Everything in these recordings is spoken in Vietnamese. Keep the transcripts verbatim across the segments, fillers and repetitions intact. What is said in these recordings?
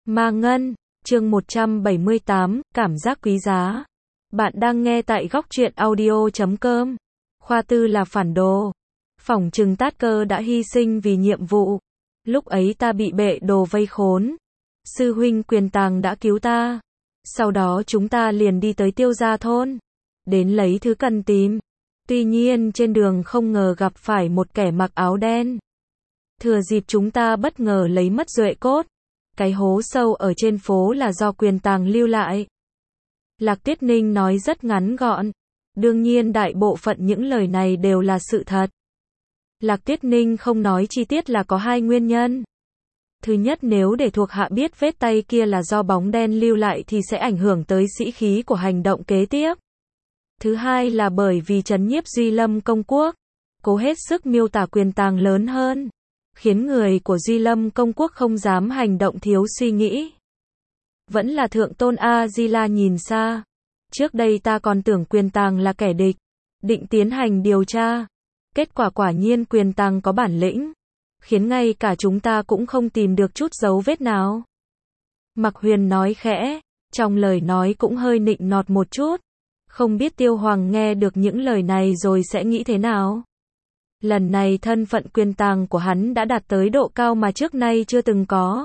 Ma Ngân, chương một trăm bảy mươi tám, cảm giác quý giá. Bạn đang nghe tại góc truyện audio chấm com. Khoa Tư là phản đồ. Phỏng chừng Tát Cơ đã hy sinh vì nhiệm vụ. Lúc ấy ta bị bệ đồ vây khốn. Sư huynh Quyền Tàng đã cứu ta. Sau đó chúng ta liền đi tới Tiêu Gia thôn. Đến lấy thứ cần tìm. Tuy nhiên trên đường không ngờ gặp phải một kẻ mặc áo đen. Thừa dịp chúng ta bất ngờ lấy mất duệ cốt. Cái hố sâu ở trên phố là do Quyền Tàng lưu lại. Lạc Tiết Ninh nói rất ngắn gọn. Đương nhiên đại bộ phận những lời này đều là sự thật. Lạc Tiết Ninh không nói chi tiết là có hai nguyên nhân. Thứ nhất, nếu để thuộc hạ biết vết tay kia là do bóng đen lưu lại thì sẽ ảnh hưởng tới sĩ khí của hành động kế tiếp. Thứ hai là bởi vì trấn nhiếp Duy Lâm công quốc, cố hết sức miêu tả Quyền Tàng lớn hơn, khiến người của Duy Lâm công quốc không dám hành động thiếu suy nghĩ. Vẫn là Thượng Tôn A-di-la nhìn xa. Trước đây ta còn tưởng Quyền Tàng là kẻ địch, định tiến hành điều tra. Kết quả quả nhiên Quyền Tàng có bản lĩnh, khiến ngay cả chúng ta cũng không tìm được chút dấu vết nào. Mạc Huyền nói khẽ, trong lời nói cũng hơi nịnh nọt một chút. Không biết Tiêu Hoàng nghe được những lời này rồi sẽ nghĩ thế nào. Lần này thân phận Quyền Tàng của hắn đã đạt tới độ cao mà trước nay chưa từng có.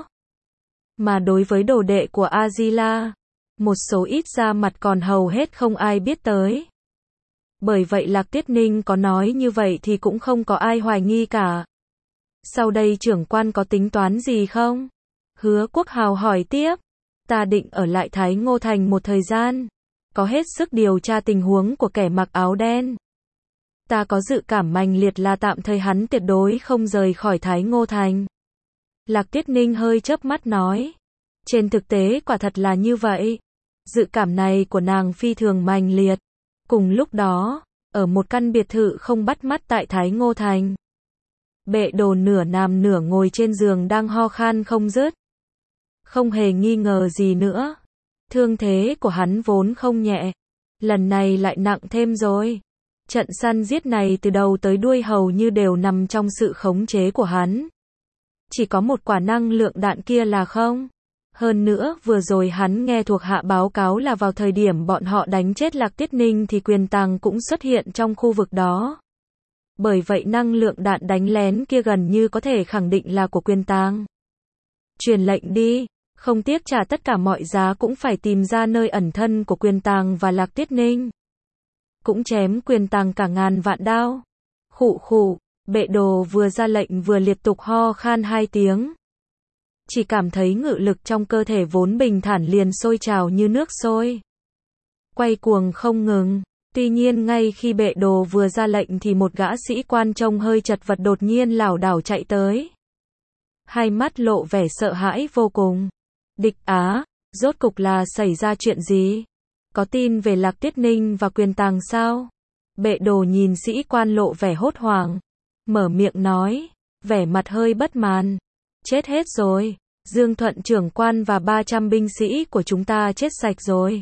Mà đối với đồ đệ của A-di-la, một số ít ra mặt còn hầu hết không ai biết tới. Bởi vậy Lạc Tiết Ninh có nói như vậy thì cũng không có ai hoài nghi cả. Sau đây trưởng quan có tính toán gì không? Hứa Quốc Hào hỏi tiếp. Ta định ở lại Thái Ngô Thành một thời gian, có hết sức điều tra tình huống của kẻ mặc áo đen. Ta có dự cảm mãnh liệt là tạm thời hắn tuyệt đối không rời khỏi Thái Ngô Thành. Lạc Tiết Ninh hơi chớp mắt nói. Trên thực tế quả thật là như vậy. Dự cảm này của nàng phi thường mãnh liệt. Cùng lúc đó, ở một căn biệt thự không bắt mắt tại Thái Ngô Thành, Bệ Đồ nửa nằm nửa ngồi trên giường đang ho khan không dứt. Không hề nghi ngờ gì nữa. Thương thế của hắn vốn không nhẹ. Lần này lại nặng thêm rồi. Trận săn giết này từ đầu tới đuôi hầu như đều nằm trong sự khống chế của hắn. Chỉ có một quả năng lượng đạn kia là không. Hơn nữa, vừa rồi hắn nghe thuộc hạ báo cáo là vào thời điểm bọn họ đánh chết Lạc Tiết Ninh thì Quyền Tàng cũng xuất hiện trong khu vực đó. Bởi vậy năng lượng đạn đánh lén kia gần như có thể khẳng định là của Quyền Tàng. Truyền lệnh đi, không tiếc trả tất cả mọi giá cũng phải tìm ra nơi ẩn thân của Quyền Tàng và Lạc Tiết Ninh. Cũng chém Quyền Tàng cả ngàn vạn đao. Khụ khụ, Bệ Đồ vừa ra lệnh vừa liên tục ho khan hai tiếng. Chỉ cảm thấy ngự lực trong cơ thể vốn bình thản liền sôi trào như nước sôi. Quay cuồng không ngừng. Tuy nhiên ngay khi Bệ Đồ vừa ra lệnh thì một gã sĩ quan trông hơi chật vật đột nhiên lảo đảo chạy tới. Hai mắt lộ vẻ sợ hãi vô cùng. Địch Á, rốt cục là xảy ra chuyện gì? Có tin về Lạc Tiết Ninh và Quyền Tàng sao? Bệ Đồ nhìn sĩ quan lộ vẻ hốt hoảng. Mở miệng nói, vẻ mặt hơi bất mãn. Chết hết rồi. Dương Thuận trưởng quan và ba trăm binh sĩ của chúng ta chết sạch rồi.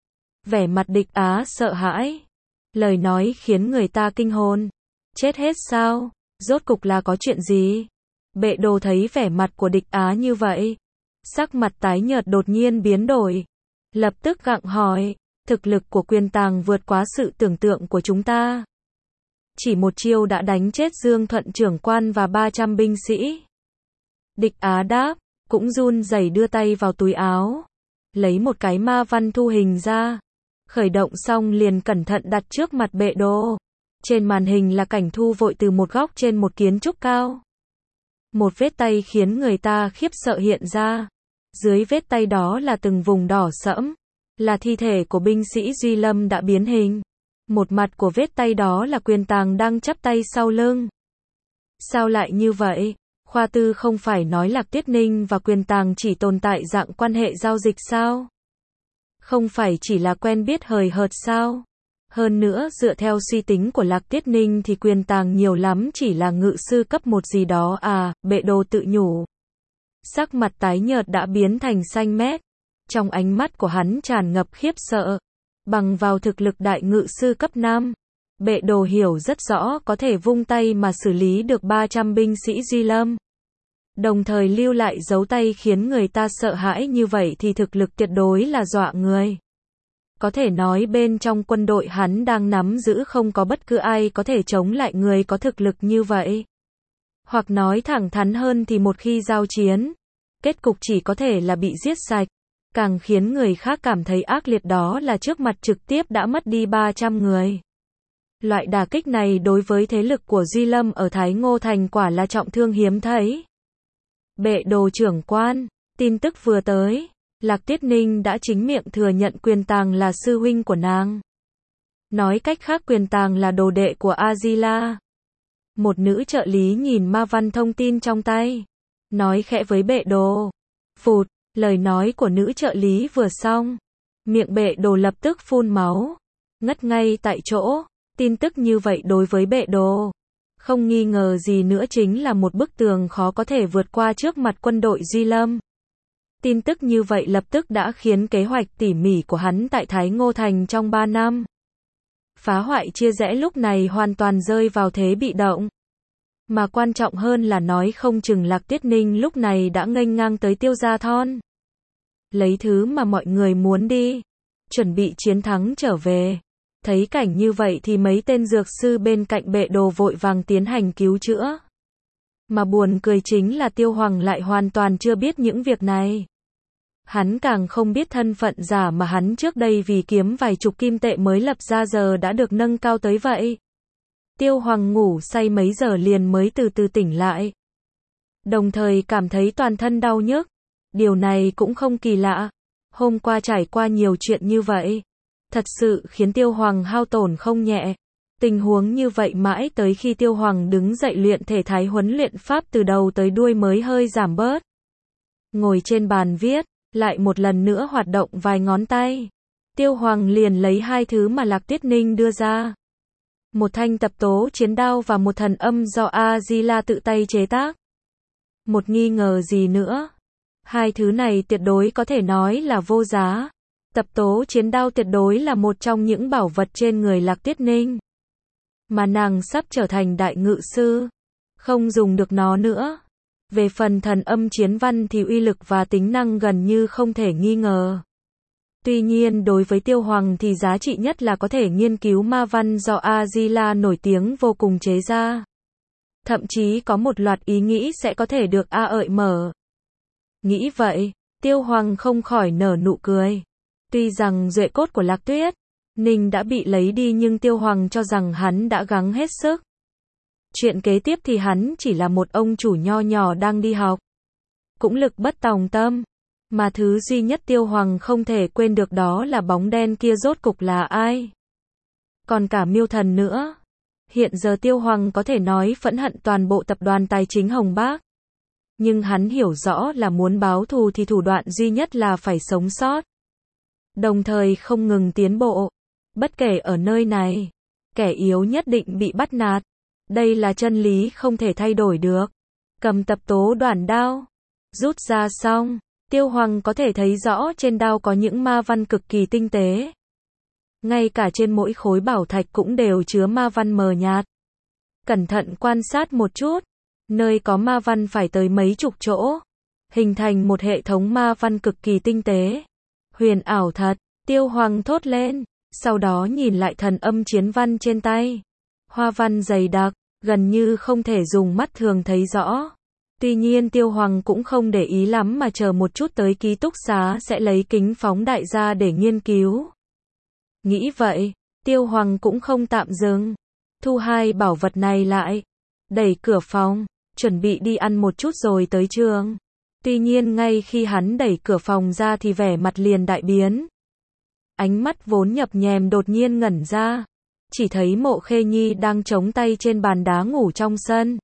Vẻ mặt Địch Á sợ hãi. Lời nói khiến người ta kinh hồn. Chết hết sao? Rốt cục là có chuyện gì? Bệ Đồ thấy vẻ mặt của Địch Á như vậy. Sắc mặt tái nhợt đột nhiên biến đổi. Lập tức gặng hỏi. Thực lực của Quyền Tàng vượt quá sự tưởng tượng của chúng ta. Chỉ một chiêu đã đánh chết Dương Thuận trưởng quan và ba trăm binh sĩ. Địch Á đáp, cũng run rẩy đưa tay vào túi áo. Lấy một cái ma văn thu hình ra. Khởi động xong liền cẩn thận đặt trước mặt Bệ Đồ. Trên màn hình là cảnh thu vội từ một góc trên một kiến trúc cao. Một vết tay khiến người ta khiếp sợ hiện ra. Dưới vết tay đó là từng vùng đỏ sẫm. Là thi thể của binh sĩ Duy Lâm đã biến hình. Một mặt của vết tay đó là Quyền Tàng đang chắp tay sau lưng. Sao lại như vậy? Khoa Tư không phải nói Lạc Tiết Ninh và Quyền Tàng chỉ tồn tại dạng quan hệ giao dịch sao? Không phải chỉ là quen biết hời hợt sao? Hơn nữa dựa theo suy tính của Lạc Tiết Ninh thì Quyền Tàng nhiều lắm chỉ là ngự sư cấp một gì đó à, Bệ Đồ tự nhủ. Sắc mặt tái nhợt đã biến thành xanh mét. Trong ánh mắt của hắn tràn ngập khiếp sợ. Bằng vào thực lực đại ngự sư cấp năm, Bệ Đồ hiểu rất rõ có thể vung tay mà xử lý được ba trăm binh sĩ Duy Lâm. đồng thời lưu lại dấu tay khiến người ta sợ hãi như vậy thì thực lực tuyệt đối là dọa người. Có thể nói bên trong quân đội hắn đang nắm giữ không có bất cứ ai có thể chống lại người có thực lực như vậy. Hoặc nói thẳng thắn hơn thì một khi giao chiến, kết cục chỉ có thể là bị giết sạch. Càng khiến người khác cảm thấy ác liệt đó là trước mặt trực tiếp đã mất đi ba trăm người. Loại đả kích này đối với thế lực của Duy Lâm ở Thái Ngô Thành quả là trọng thương hiếm thấy. Bệ đồ trưởng quan, tin tức vừa tới, Lạc Tuyết Ninh đã chính miệng thừa nhận Quyền Tàng là sư huynh của nàng. Nói cách khác Quyền Tàng là đồ đệ của A-di-la. Một nữ trợ lý nhìn ma văn thông tin trong tay, nói khẽ với bệ đồ. Phụt, lời nói của nữ trợ lý vừa xong, miệng bệ đồ lập tức phun máu, ngất ngay tại chỗ. Tin tức như vậy đối với bệ đồ, không nghi ngờ gì nữa chính là một bức tường khó có thể vượt qua trước mặt quân đội Duy Lâm. Tin tức như vậy lập tức đã khiến kế hoạch tỉ mỉ của hắn tại Thái Ngô Thành trong ba năm phá hoại chia rẽ lúc này hoàn toàn rơi vào thế bị động. Mà quan trọng hơn là nói không chừng Lạc Tuyết Ninh lúc này đã nghênh ngang tới Tiêu Gia Thon, lấy thứ mà mọi người muốn đi, chuẩn bị chiến thắng trở về. Thấy cảnh như vậy thì mấy tên dược sư bên cạnh bệ đồ vội vàng tiến hành cứu chữa. Mà buồn cười chính là Tiêu Hoàng lại hoàn toàn chưa biết những việc này. Hắn càng không biết thân phận giả mà hắn trước đây vì kiếm vài chục kim tệ mới lập ra giờ đã được nâng cao tới vậy. Tiêu Hoàng ngủ say mấy giờ liền mới từ từ tỉnh lại. Đồng thời cảm thấy toàn thân đau nhức. Điều này cũng không kỳ lạ. Hôm qua trải qua nhiều chuyện như vậy, thật sự khiến Tiêu Hoàng hao tổn không nhẹ. Tình huống như vậy mãi tới khi Tiêu Hoàng đứng dậy luyện thể thái huấn luyện pháp từ đầu tới đuôi mới hơi giảm bớt. Ngồi trên bàn viết, lại một lần nữa hoạt động vài ngón tay. Tiêu Hoàng liền lấy hai thứ mà Lạc Tuyết Ninh đưa ra. Một thanh tập tố chiến đao và một thần âm do A-di-la tự tay chế tác. Một nghi ngờ gì nữa. Hai thứ này tuyệt đối có thể nói là vô giá. Tập tố chiến đao tuyệt đối là một trong những bảo vật trên người Lạc Tuyết Ninh. Mà nàng sắp trở thành đại ngự sư. Không dùng được nó nữa. Về phần thần âm chiến văn thì uy lực và tính năng gần như không thể nghi ngờ. Tuy nhiên đối với Tiêu Hoàng thì giá trị nhất là có thể nghiên cứu ma văn do A-di-la nổi tiếng vô cùng chế ra. Thậm chí có một loạt ý nghĩ sẽ có thể được A ợi mở. Nghĩ vậy, Tiêu Hoàng không khỏi nở nụ cười. Tuy rằng duệ cốt của Lạc Tuyết Ninh đã bị lấy đi nhưng Tiêu Hoàng cho rằng hắn đã gắng hết sức. Chuyện kế tiếp thì hắn chỉ là một ông chủ nho nhỏ đang đi học. Cũng lực bất tòng tâm. Mà thứ duy nhất Tiêu Hoàng không thể quên được đó là bóng đen kia rốt cục là ai. Còn cả Miêu Thần nữa. Hiện giờ Tiêu Hoàng có thể nói phẫn hận toàn bộ tập đoàn tài chính Hồng Bác. Nhưng hắn hiểu rõ là muốn báo thù thì thủ đoạn duy nhất là phải sống sót. Đồng thời không ngừng tiến bộ. Bất kể ở nơi này, kẻ yếu nhất định bị bắt nạt. Đây là chân lý không thể thay đổi được. Cầm tập tố đoản đao, rút ra xong, Tiêu Hoàng có thể thấy rõ trên đao có những ma văn cực kỳ tinh tế. Ngay cả trên mỗi khối bảo thạch cũng đều chứa ma văn mờ nhạt. Cẩn thận quan sát một chút, nơi có ma văn phải tới mấy chục chỗ, hình thành một hệ thống ma văn cực kỳ tinh tế. Huyền ảo thật, Tiêu Hoàng thốt lên, sau đó nhìn lại thần âm chiến văn trên tay. Hoa văn dày đặc, gần như không thể dùng mắt thường thấy rõ. Tuy nhiên Tiêu Hoàng cũng không để ý lắm mà chờ một chút tới ký túc xá sẽ lấy kính phóng đại ra để nghiên cứu. Nghĩ vậy, Tiêu Hoàng cũng không tạm dừng. Thu hai bảo vật này lại. Đẩy cửa phòng, chuẩn bị đi ăn một chút rồi tới trường. Tuy nhiên ngay khi hắn đẩy cửa phòng ra thì vẻ mặt liền đại biến. Ánh mắt vốn nhập nhèm đột nhiên ngẩn ra. Chỉ thấy Mộ Khê Nhi đang chống tay trên bàn đá ngủ trong sân.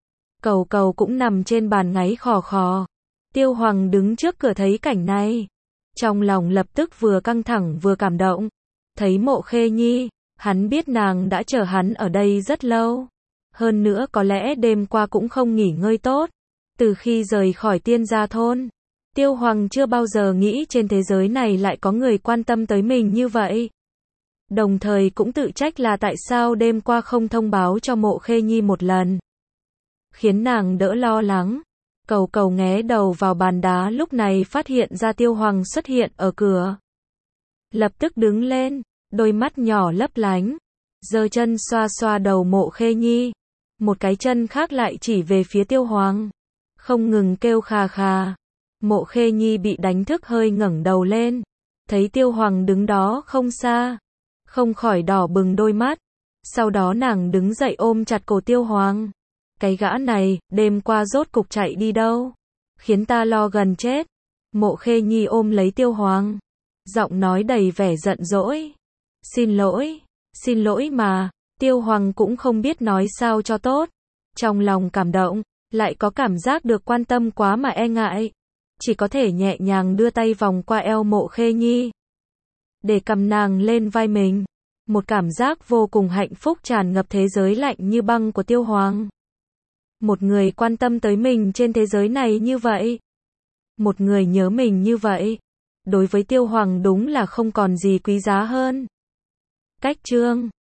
Cầu Cầu cũng nằm trên bàn ngáy khò khò. Tiêu Hoàng đứng trước cửa thấy cảnh này. Trong lòng lập tức vừa căng thẳng vừa cảm động. Thấy Mộ Khê Nhi, hắn biết nàng đã chờ hắn ở đây rất lâu. Hơn nữa có lẽ đêm qua cũng không nghỉ ngơi tốt. Từ khi rời khỏi Tiên Gia Thôn, Tiêu Hoàng chưa bao giờ nghĩ trên thế giới này lại có người quan tâm tới mình như vậy. Đồng thời cũng tự trách là tại sao đêm qua không thông báo cho Mộ Khê Nhi một lần. Khiến nàng đỡ lo lắng. Cầu cầu nghé đầu vào bàn đá lúc này phát hiện ra Tiêu Hoàng xuất hiện ở cửa. Lập tức đứng lên, đôi mắt nhỏ lấp lánh, giơ chân xoa xoa đầu Mộ Khê Nhi. Một cái chân khác lại chỉ về phía Tiêu Hoàng, không ngừng kêu khà khà. Mộ Khê Nhi bị đánh thức hơi ngẩng đầu lên, thấy Tiêu Hoàng đứng đó không xa, không khỏi đỏ bừng đôi mắt. Sau đó nàng đứng dậy ôm chặt cổ Tiêu Hoàng. Cái gã này, đêm qua rốt cục chạy đi đâu? Khiến ta lo gần chết. Mộ Khê Nhi ôm lấy Tiêu Hoàng, giọng nói đầy vẻ giận dỗi. Xin lỗi, xin lỗi mà. Tiêu Hoàng cũng không biết nói sao cho tốt. Trong lòng cảm động, lại có cảm giác được quan tâm quá mà e ngại. Chỉ có thể nhẹ nhàng đưa tay vòng qua eo Mộ Khê Nhi, để cầm nàng lên vai mình. Một cảm giác vô cùng hạnh phúc tràn ngập thế giới lạnh như băng của Tiêu Hoàng. Một người quan tâm tới mình trên thế giới này như vậy. Một người nhớ mình như vậy. Đối với Tiêu Hoàng đúng là không còn gì quý giá hơn. Cách chương